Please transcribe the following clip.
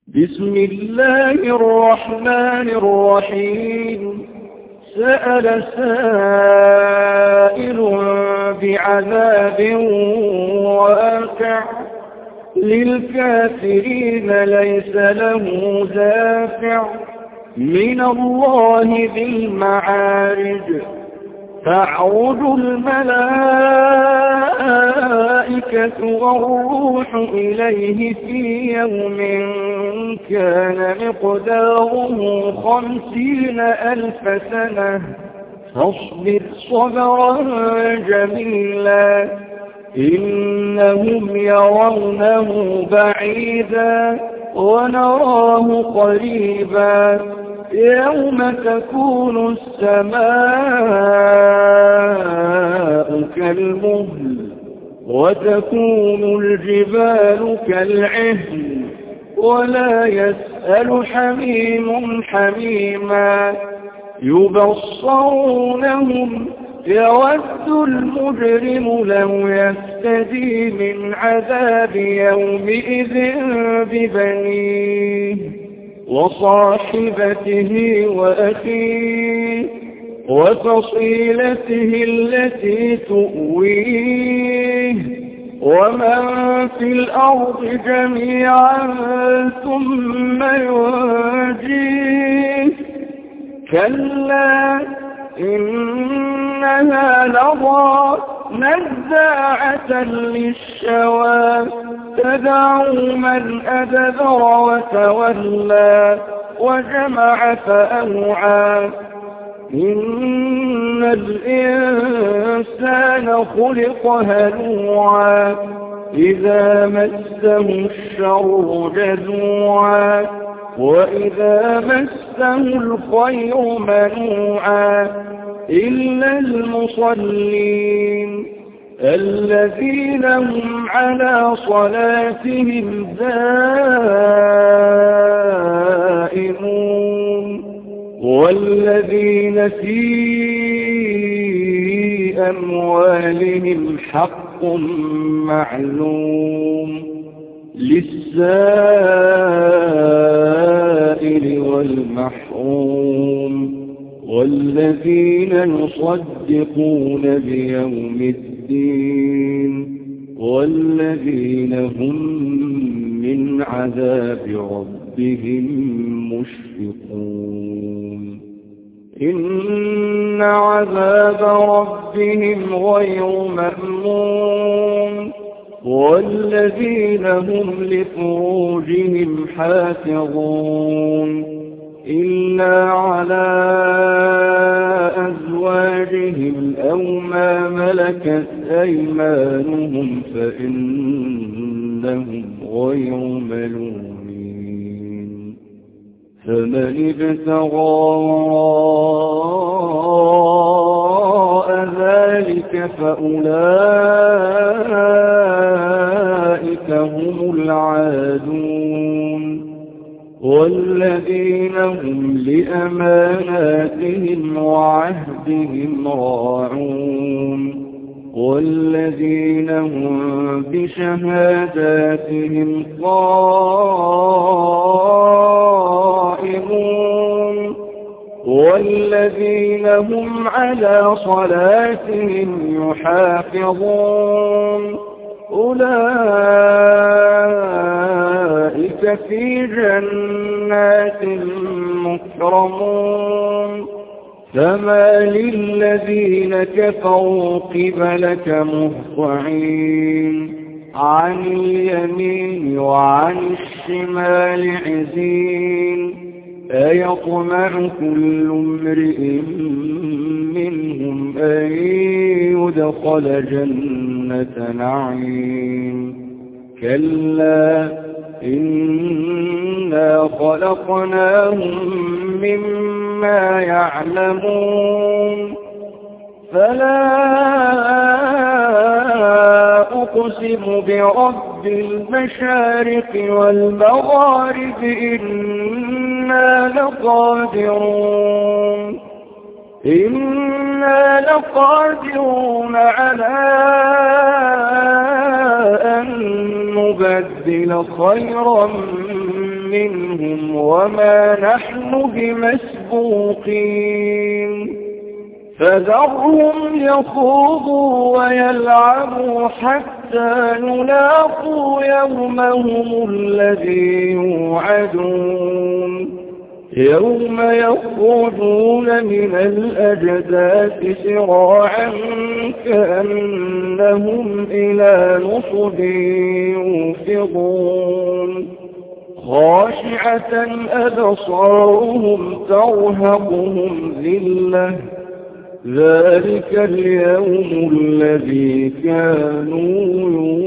بسم الله الرحمن الرحيم. سأل سائل بعذاب واقع للكافرين ليس له دافع من الله ذي المعارج. تعرج الملائكة والروح إليه في يوم كان مقداره 50,000 سنة فاصبر صبرا جميلا إنهم يرونه بعيدا ونراه قريبا يوم تكون السماء كالمهل وتكون الجبال كالعهن ولا يسأل حميم حميما يبصرونهم يود المجرم لو يفتدي من عذاب يومئذ ببنيه وصاحبته وأخيه وفصيلته التي تؤويه ومن في الأرض جميعا ثم ينجيه كلا إنها لظى نزاعة للشوى تدعو من أدبر وتولى وجمع فأوعى إن الإنسان خلق هلوعا إذا مسه الشر جزوعا وإذا مسه الخير منوعا إلا المصلين الذين هم على صلاتهم دائمون والذين في أموالهم حق معلوم للسائل والمحروم والذين يصدقون بيوم الدين والذين هم من عذاب ربهم مشفقون إن عذاب ربهم غير مأمون والذين هم لفروجهم حافظون إلا على أزواجهم أو ما ملكت أيمانهم فإنهم غير ملومين فمن ابتغى وراء ذلك فأولئك هم العادون والذين هم لأماناتهم وعهدهم راعون والذين هم بشهاداتهم قائمون والذين هم على صلاتهم يحافظون أولئك في جنات مكرمون فما للذين كفروا قبلك مهطعين عن اليمين وعن الشمال عزين أيطمع كل امرئ منهم أن يدخل جنة نعيم كلا إنا خلقناهم مما يعلمون فلا أقسم برب المشارق والمغارب إنا لقادرون على أن نبدل خيرا منهم وما نحن بمسبوقين فذرهم يخوضوا ويلعبوا حتى يلاقوا يومهم الذي يوعدون يوم يخرجون من الأجداث سراعا كأنهم إلى نصب يوفضون خاشعة أبصارهم ترهقهم ذلة ذلك اليوم الذي كانوا يوعدون